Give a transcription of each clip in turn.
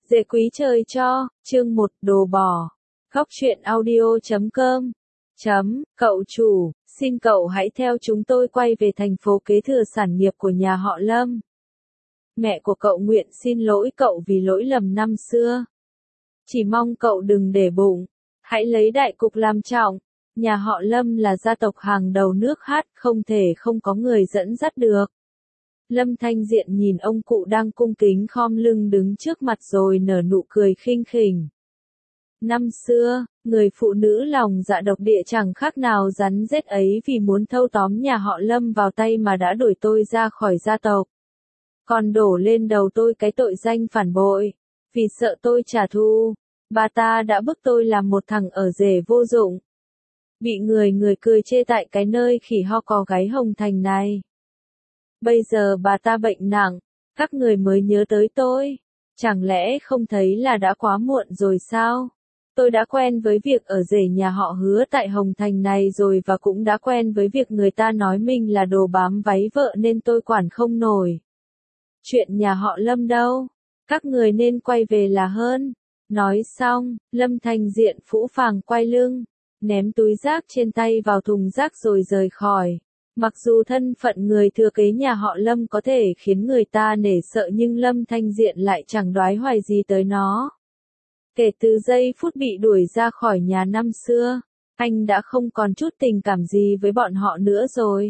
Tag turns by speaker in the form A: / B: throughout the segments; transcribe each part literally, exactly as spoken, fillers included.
A: Dễ quý trời cho, chương một, đồ bò. Góc truyện audio chấm com. Chấm, cậu chủ, xin cậu hãy theo chúng tôi quay về thành phố kế thừa sản nghiệp của nhà họ Lâm. Mẹ của cậu nguyện xin lỗi cậu vì lỗi lầm năm xưa. Chỉ mong cậu đừng để bụng, hãy lấy đại cục làm trọng. Nhà họ Lâm là gia tộc hàng đầu nước hát, không thể không có người dẫn dắt được. Lâm Thanh Diện nhìn ông cụ đang cung kính khom lưng đứng trước mặt rồi nở nụ cười khinh khỉnh. Năm xưa, người phụ nữ lòng dạ độc địa chẳng khác nào rắn rết ấy vì muốn thâu tóm nhà họ Lâm vào tay mà đã đuổi tôi ra khỏi gia tộc. Còn đổ lên đầu tôi cái tội danh phản bội. Vì sợ tôi trả thù, bà ta đã bức tôi làm một thằng ở rể vô dụng. Bị người người cười chê tại cái nơi khỉ ho cò gáy Hồng Thành này. Bây giờ bà ta bệnh nặng, các người mới nhớ tới tôi. Chẳng lẽ không thấy là đã quá muộn rồi sao? Tôi đã quen với việc ở rể nhà họ Hứa tại Hồng Thành này rồi và cũng đã quen với việc người ta nói mình là đồ bám váy vợ nên tôi quản không nổi. Chuyện nhà họ Lâm đâu? Các người nên quay về là hơn. Nói xong, Lâm Thanh Diện phũ phàng quay lưng, ném túi rác trên tay vào thùng rác rồi rời khỏi. Mặc dù thân phận người thừa kế nhà họ Lâm có thể khiến người ta nể sợ nhưng Lâm Thanh Diện lại chẳng đoái hoài gì tới nó. Kể từ giây phút bị đuổi ra khỏi nhà năm xưa, anh đã không còn chút tình cảm gì với bọn họ nữa rồi.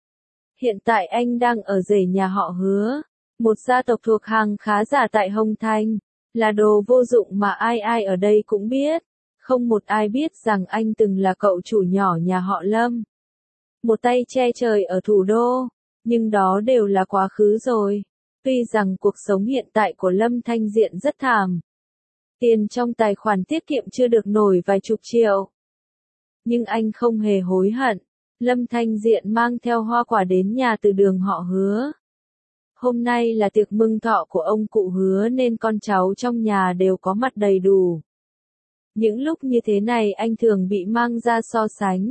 A: Hiện tại anh đang ở rể nhà họ Hứa, một gia tộc thuộc hàng khá giả tại Hồng Thành, là đồ vô dụng mà ai ai ở đây cũng biết. Không một ai biết rằng anh từng là cậu chủ nhỏ nhà họ Lâm. Một tay che trời ở thủ đô, nhưng đó đều là quá khứ rồi. Tuy rằng cuộc sống hiện tại của Lâm Thanh Diện rất thảm. Tiền trong tài khoản tiết kiệm chưa được nổi vài chục triệu. Nhưng anh không hề hối hận. Lâm Thanh Diện mang theo hoa quả đến nhà từ đường họ Hứa. Hôm nay là tiệc mừng thọ của ông cụ Hứa nên con cháu trong nhà đều có mặt đầy đủ. Những lúc như thế này anh thường bị mang ra so sánh.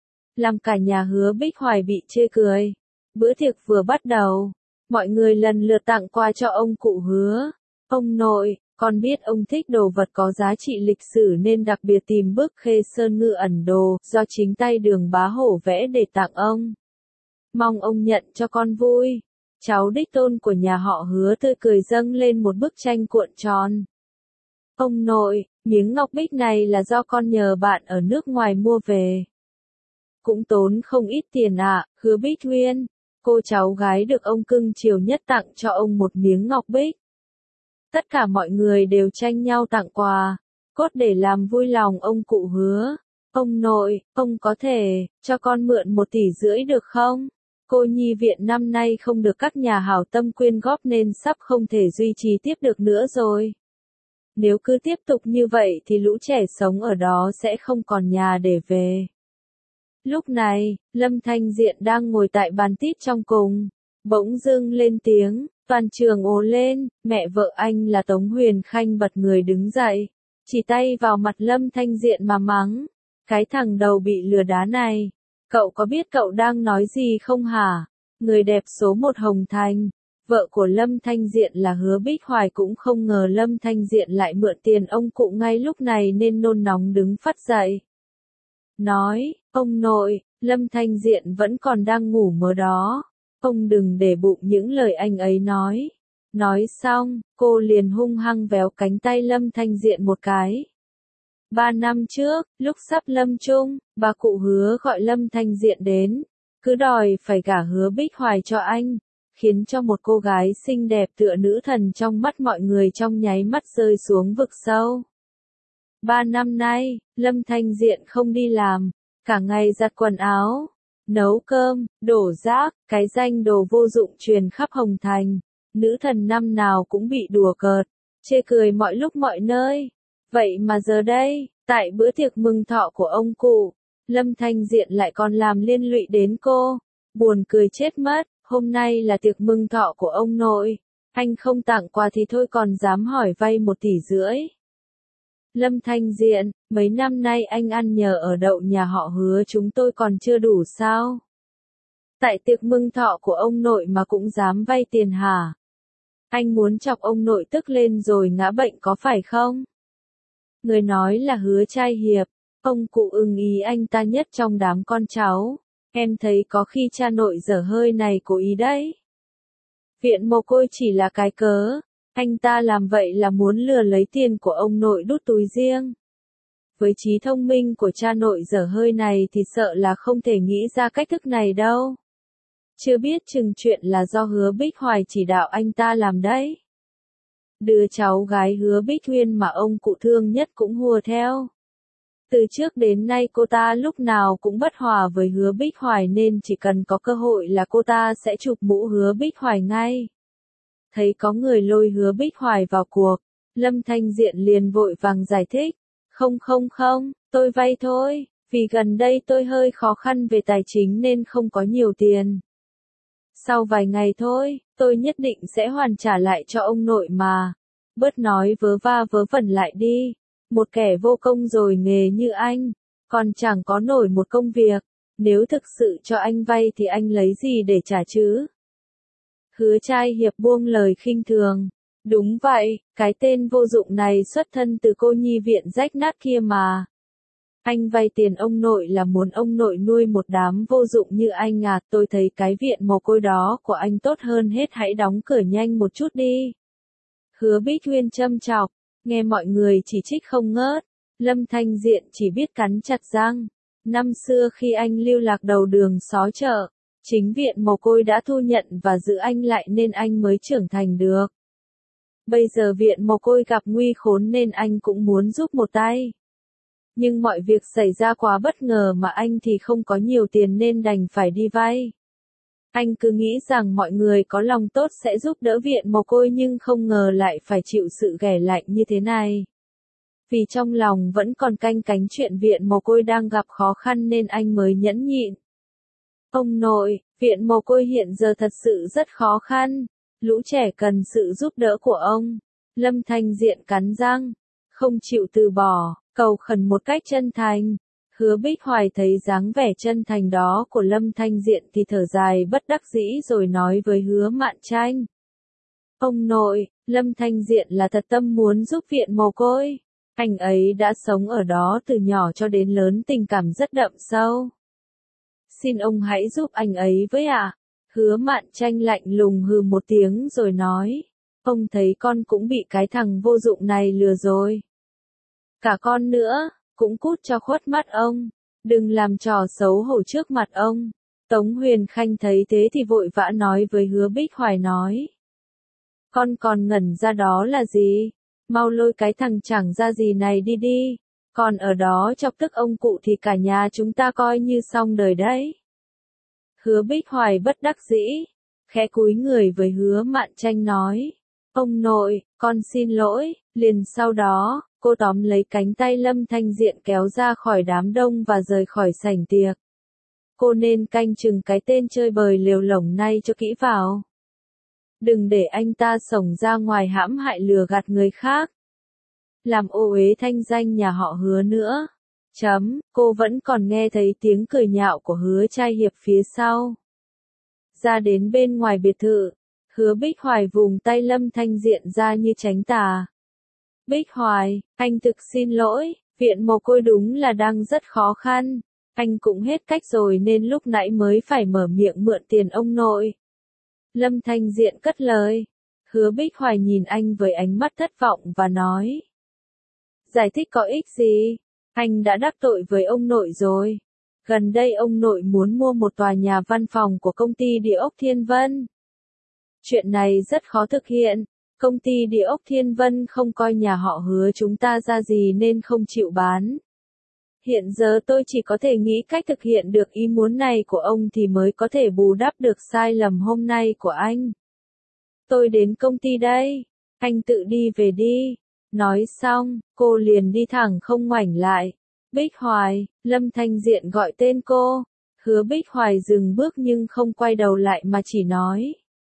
A: Làm cả nhà Hứa Bích Hoài bị chê cười. Bữa tiệc vừa bắt đầu, mọi người lần lượt tặng quà cho ông cụ Hứa. Ông nội, con biết ông thích đồ vật có giá trị lịch sử nên đặc biệt tìm bức Khê Sơn Ngự ẩn đồ do chính tay Đường Bá Hổ vẽ để tặng ông. Mong ông nhận cho con vui. Cháu đích tôn của nhà họ Hứa tươi cười dâng lên một bức tranh cuộn tròn. Ông nội, miếng ngọc bích này là do con nhờ bạn ở nước ngoài mua về. Cũng tốn không ít tiền ạ, à, Hứa Bích Huyên. Cô cháu gái được ông cưng chiều nhất tặng cho ông một miếng ngọc bích. Tất cả mọi người đều tranh nhau tặng quà, cốt để làm vui lòng ông cụ Hứa. Ông nội, ông có thể cho con mượn một tỷ rưỡi được không? Cô nhi viện năm nay không được các nhà hảo tâm quyên góp nên sắp không thể duy trì tiếp được nữa rồi. Nếu cứ tiếp tục như vậy thì lũ trẻ sống ở đó sẽ không còn nhà để về. Lúc này, Lâm Thanh Diện đang ngồi tại bàn tít trong cùng. Bỗng dưng lên tiếng, toàn trường ồ lên, mẹ vợ anh là Tống Huyền Khanh bật người đứng dậy. Chỉ tay vào mặt Lâm Thanh Diện mà mắng. Cái thằng đầu bị lừa đá này. Cậu có biết cậu đang nói gì không hả? Người đẹp số một Hồng Thành. Vợ của Lâm Thanh Diện là Hứa Bích Hoài cũng không ngờ Lâm Thanh Diện lại mượn tiền ông cụ ngay lúc này nên nôn nóng đứng phắt dậy. Nói, ông nội, Lâm Thanh Diện vẫn còn đang ngủ mơ đó. Ông đừng để bụng những lời anh ấy nói. Nói xong, cô liền hung hăng véo cánh tay Lâm Thanh Diện một cái. Ba năm trước, lúc sắp lâm chung, bà cụ Hứa gọi Lâm Thanh Diện đến. Cứ đòi phải gả Hứa Bích Hoài cho anh. Khiến cho một cô gái xinh đẹp tựa nữ thần trong mắt mọi người trong nháy mắt rơi xuống vực sâu. Ba năm nay, Lâm Thanh Diện không đi làm, cả ngày giặt quần áo, nấu cơm, đổ rác, cái danh đồ vô dụng truyền khắp Hồng Thành. Nữ thần năm nào cũng bị đùa cợt, chê cười mọi lúc mọi nơi. Vậy mà giờ đây, tại bữa tiệc mừng thọ của ông cụ, Lâm Thanh Diện lại còn làm liên lụy đến cô. Buồn cười chết mất. Hôm nay là tiệc mừng thọ của ông nội. Anh không tặng quà thì thôi còn dám hỏi vay một tỷ rưỡi. Lâm Thanh Diện, mấy năm nay anh ăn nhờ ở đậu nhà họ Hứa chúng tôi còn chưa đủ sao? Tại tiệc mừng thọ của ông nội mà cũng dám vay tiền hả? Anh muốn chọc ông nội tức lên rồi ngã bệnh có phải không? Người nói là Hứa Trai Hiệp, ông cụ ưng ý anh ta nhất trong đám con cháu. Em thấy có khi cha nội dở hơi này cố ý đấy. Viện mồ côi chỉ là cái cớ, anh ta làm vậy là muốn lừa lấy tiền của ông nội đút túi riêng. Với trí thông minh của cha nội dở hơi này thì sợ là không thể nghĩ ra cách thức này đâu. Chưa biết chừng chuyện là do Hứa Bích Hoài chỉ đạo anh ta làm đấy. Đứa cháu gái Hứa Bích Huyên mà ông cụ thương nhất cũng hùa theo. Từ trước đến nay cô ta lúc nào cũng bất hòa với Hứa Bích Hoài nên chỉ cần có cơ hội là cô ta sẽ chụp mũ Hứa Bích Hoài ngay. Thấy có người lôi Hứa Bích Hoài vào cuộc, Lâm Thanh Diện liền vội vàng giải thích. Không không không, tôi vay thôi, vì gần đây tôi hơi khó khăn về tài chính nên không có nhiều tiền. Sau vài ngày thôi, tôi nhất định sẽ hoàn trả lại cho ông nội mà. Bớt nói vớ va vớ vẩn lại đi. Một kẻ vô công rồi nghề như anh, còn chẳng có nổi một công việc. Nếu thực sự cho anh vay thì anh lấy gì để trả chứ? Hứa Trai Hiệp buông lời khinh thường. Đúng vậy, cái tên vô dụng này xuất thân từ cô nhi viện rách nát kia mà. Anh vay tiền ông nội là muốn ông nội nuôi một đám vô dụng như anh à, tôi thấy cái viện mồ côi đó của anh tốt hơn hết, hãy đóng cửa nhanh một chút đi. Hứa Bích Huyên châm chọc, nghe mọi người chỉ trích không ngớt, Lâm Thanh Diện chỉ biết cắn chặt răng. Năm xưa khi anh lưu lạc đầu đường xó chợ, chính viện mồ côi đã thu nhận và giữ anh lại nên anh mới trưởng thành được. Bây giờ viện mồ côi gặp nguy khốn nên anh cũng muốn giúp một tay. Nhưng mọi việc xảy ra quá bất ngờ mà anh thì không có nhiều tiền nên đành phải đi vay. Anh cứ nghĩ rằng mọi người có lòng tốt sẽ giúp đỡ viện mồ côi nhưng không ngờ lại phải chịu sự ghẻ lạnh như thế này. Vì trong lòng vẫn còn canh cánh chuyện viện mồ côi đang gặp khó khăn nên anh mới nhẫn nhịn. Ông nội, viện mồ côi hiện giờ thật sự rất khó khăn. Lũ trẻ cần sự giúp đỡ của ông. Lâm Thanh Diện cắn răng, không chịu từ bỏ, cầu khẩn một cách chân thành. Hứa Bích Hoài thấy dáng vẻ chân thành đó của Lâm Thanh Diện thì thở dài bất đắc dĩ rồi nói với Hứa Mạn Tranh. Ông nội, Lâm Thanh Diện là thật tâm muốn giúp viện mồ côi. Anh ấy đã sống ở đó từ nhỏ cho đến lớn, tình cảm rất đậm sâu. Xin ông hãy giúp anh ấy với ạ. À? Hứa Mạn Tranh lạnh lùng hừ một tiếng rồi nói. Ông thấy con cũng bị cái thằng vô dụng này lừa rồi. Cả con nữa, cũng cút cho khuất mắt ông. Đừng làm trò xấu hổ trước mặt ông. Tống Huyền Khanh thấy thế thì vội vã nói với Hứa Bích Hoài nói. Con còn ngẩn ra đó là gì? Mau lôi cái thằng chẳng ra gì này đi đi. Còn ở đó chọc tức ông cụ thì cả nhà chúng ta coi như xong đời đấy. Hứa Bích Hoài bất đắc dĩ, khẽ cúi người với Hứa Mạn Tranh nói. Ông nội, con xin lỗi. Liền sau đó, cô tóm lấy cánh tay Lâm Thanh Diện kéo ra khỏi đám đông và rời khỏi sảnh tiệc. Cô nên canh chừng cái tên chơi bời lều lổng này cho kỹ vào. Đừng để anh ta xổng ra ngoài hãm hại lừa gạt người khác. Làm ô uế thanh danh nhà họ Hứa nữa. Chấm, cô vẫn còn nghe thấy tiếng cười nhạo của Hứa Trai Hiệp phía sau. Ra đến bên ngoài biệt thự, Hứa Bích Hoài vùng tay Lâm Thanh Diện ra như tránh tà. Bích Hoài, anh thực xin lỗi, viện mồ côi đúng là đang rất khó khăn. Anh cũng hết cách rồi nên lúc nãy mới phải mở miệng mượn tiền ông nội. Lâm Thanh Diện cất lời. Hứa Bích Hoài nhìn anh với ánh mắt thất vọng và nói. Giải thích có ích gì? Anh đã đắc tội với ông nội rồi. Gần đây ông nội muốn mua một tòa nhà văn phòng của công ty Địa ốc Thiên Vân. Chuyện này rất khó thực hiện. Công ty Địa ốc Thiên Vân không coi nhà họ Hứa chúng ta ra gì nên không chịu bán. Hiện giờ tôi chỉ có thể nghĩ cách thực hiện được ý muốn này của ông thì mới có thể bù đắp được sai lầm hôm nay của anh. Tôi đến công ty đây. Anh tự đi về đi. Nói xong, cô liền đi thẳng không ngoảnh lại. Bích Hoài, Lâm Thanh Diện gọi tên cô. Hứa Bích Hoài dừng bước nhưng không quay đầu lại mà chỉ nói.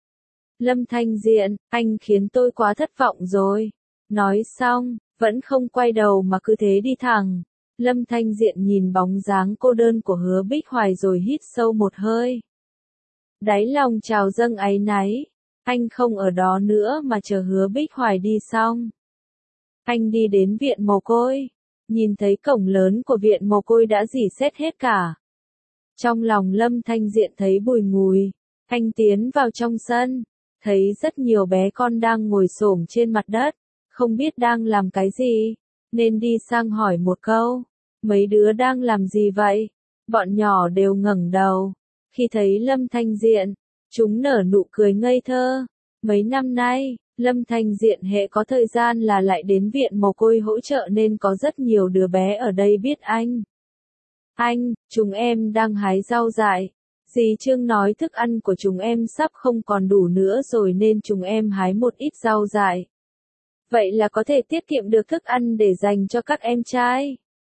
A: Lâm Thanh Diện, anh khiến tôi quá thất vọng rồi. Nói xong, vẫn không quay đầu mà cứ thế đi thẳng. Lâm Thanh Diện nhìn bóng dáng cô đơn của Hứa Bích Hoài rồi hít sâu một hơi. Đáy lòng trào dâng áy náy. Anh không ở đó nữa mà chờ Hứa Bích Hoài đi xong. Anh đi đến viện mồ côi, nhìn thấy cổng lớn của viện mồ côi đã rỉ sét hết cả. Trong lòng Lâm Thanh Diện thấy bùi ngùi, anh tiến vào trong sân, thấy rất nhiều bé con đang ngồi xổm trên mặt đất, không biết đang làm cái gì, nên đi sang hỏi một câu, mấy đứa đang làm gì vậy? Bọn nhỏ đều ngẩng đầu, khi thấy Lâm Thanh Diện, chúng nở nụ cười ngây thơ. Mấy năm nay, Lâm Thanh Diện hệ có thời gian là lại đến viện mồ côi hỗ trợ nên có rất nhiều đứa bé ở đây biết anh. Anh, chúng em đang hái rau dại. Dì Trương nói thức ăn của chúng em sắp không còn đủ nữa rồi nên chúng em hái một ít rau dại. Vậy là có thể tiết kiệm được thức ăn để dành cho các em trai.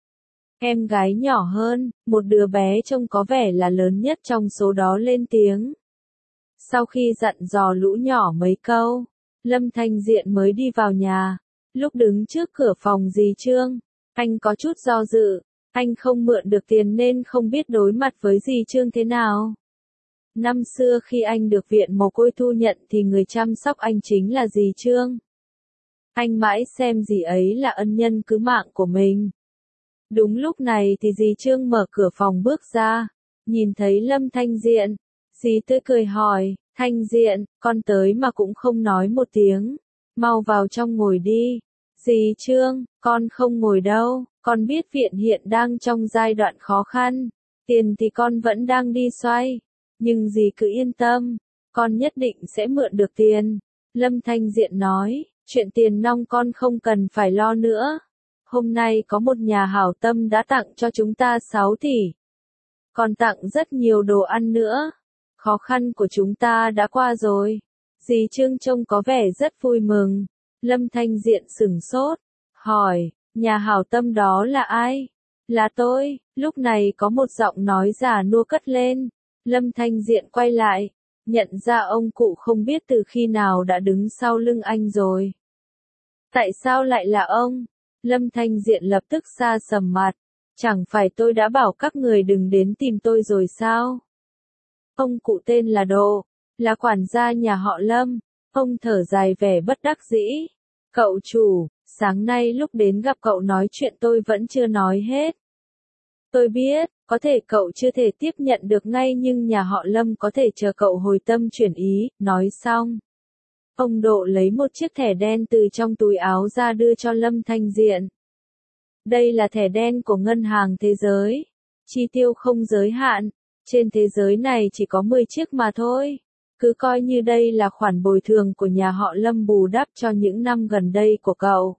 A: Em gái nhỏ hơn, một đứa bé trông có vẻ là lớn nhất trong số đó lên tiếng. Sau khi dặn dò lũ nhỏ mấy câu, Lâm Thanh Diện mới đi vào nhà. Lúc đứng trước cửa phòng dì Trương, anh có chút do dự, anh không mượn được tiền nên không biết đối mặt với dì Trương thế nào. Năm xưa khi anh được viện mồ côi thu nhận thì người chăm sóc anh chính là dì Trương. Anh mãi xem dì ấy là ân nhân cứu mạng của mình. Đúng lúc này thì dì Trương mở cửa phòng bước ra, nhìn thấy Lâm Thanh Diện, dì tươi cười hỏi, Thanh Diện, con tới mà cũng không nói một tiếng, mau vào trong ngồi đi. Dì Trương, con không ngồi đâu, con biết viện hiện đang trong giai đoạn khó khăn, tiền thì con vẫn đang đi xoay, nhưng dì cứ yên tâm, con nhất định sẽ mượn được tiền. Lâm Thanh Diện nói, chuyện tiền nong con không cần phải lo nữa. Hôm nay có một nhà hảo tâm đã tặng cho chúng ta sáu tỷ. Còn tặng rất nhiều đồ ăn nữa. Khó khăn của chúng ta đã qua rồi. Dì Trương trông có vẻ rất vui mừng. Lâm Thanh Diện sửng sốt, hỏi, nhà hảo tâm đó là ai? Là tôi. Lúc này có một giọng nói già nua cất lên. Lâm Thanh Diện quay lại, nhận ra ông cụ không biết từ khi nào đã đứng sau lưng anh rồi. Tại sao lại là ông? Lâm Thanh Diện lập tức sa sầm mặt, chẳng phải tôi đã bảo các người đừng đến tìm tôi rồi sao? Ông cụ tên là Độ, là quản gia nhà họ Lâm, ông thở dài vẻ bất đắc dĩ. Cậu chủ, sáng nay lúc đến gặp cậu nói chuyện tôi vẫn chưa nói hết. Tôi biết, có thể cậu chưa thể tiếp nhận được ngay nhưng nhà họ Lâm có thể chờ cậu hồi tâm chuyển ý, nói xong. Ông Độ lấy một chiếc thẻ đen từ trong túi áo ra đưa cho Lâm Thanh Diện. Đây là thẻ đen của Ngân hàng Thế giới. Chi tiêu không giới hạn. Trên thế giới này chỉ có mười chiếc mà thôi. Cứ coi như đây là khoản bồi thường của nhà họ Lâm bù đắp cho những năm gần đây của cậu.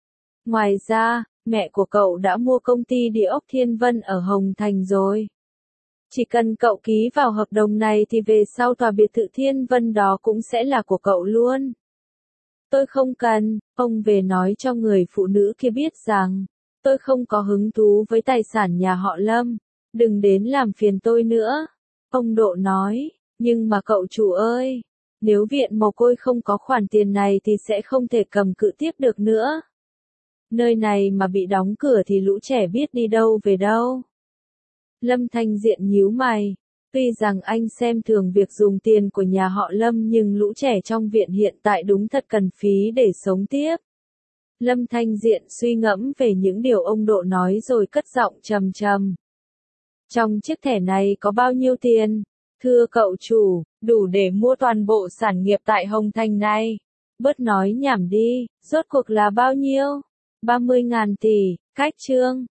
A: Ngoài ra, mẹ của cậu đã mua công ty địa ốc Thiên Vân ở Hồng Thành rồi. Chỉ cần cậu ký vào hợp đồng này thì về sau tòa biệt thự Thiên Vân đó cũng sẽ là của cậu luôn. Tôi không cần, ông về nói cho người phụ nữ kia biết rằng, tôi không có hứng thú với tài sản nhà họ Lâm, đừng đến làm phiền tôi nữa. Ông Độ nói, nhưng mà cậu chủ ơi, nếu viện mồ côi không có khoản tiền này thì sẽ không thể cầm cự tiếp được nữa. Nơi này mà bị đóng cửa thì lũ trẻ biết đi đâu về đâu. Lâm Thanh Diện nhíu mày, tuy rằng anh xem thường việc dùng tiền của nhà họ Lâm nhưng lũ trẻ trong viện hiện tại đúng thật cần phí để sống tiếp. Lâm Thanh Diện suy ngẫm về những điều ông Độ nói rồi cất giọng trầm trầm. Trong chiếc thẻ này có bao nhiêu tiền? Thưa cậu chủ, đủ để mua toàn bộ sản nghiệp tại Hồng Thành này. Bớt nói nhảm đi, rốt cuộc là bao nhiêu? ba mươi ngàn tỷ, cách Trương.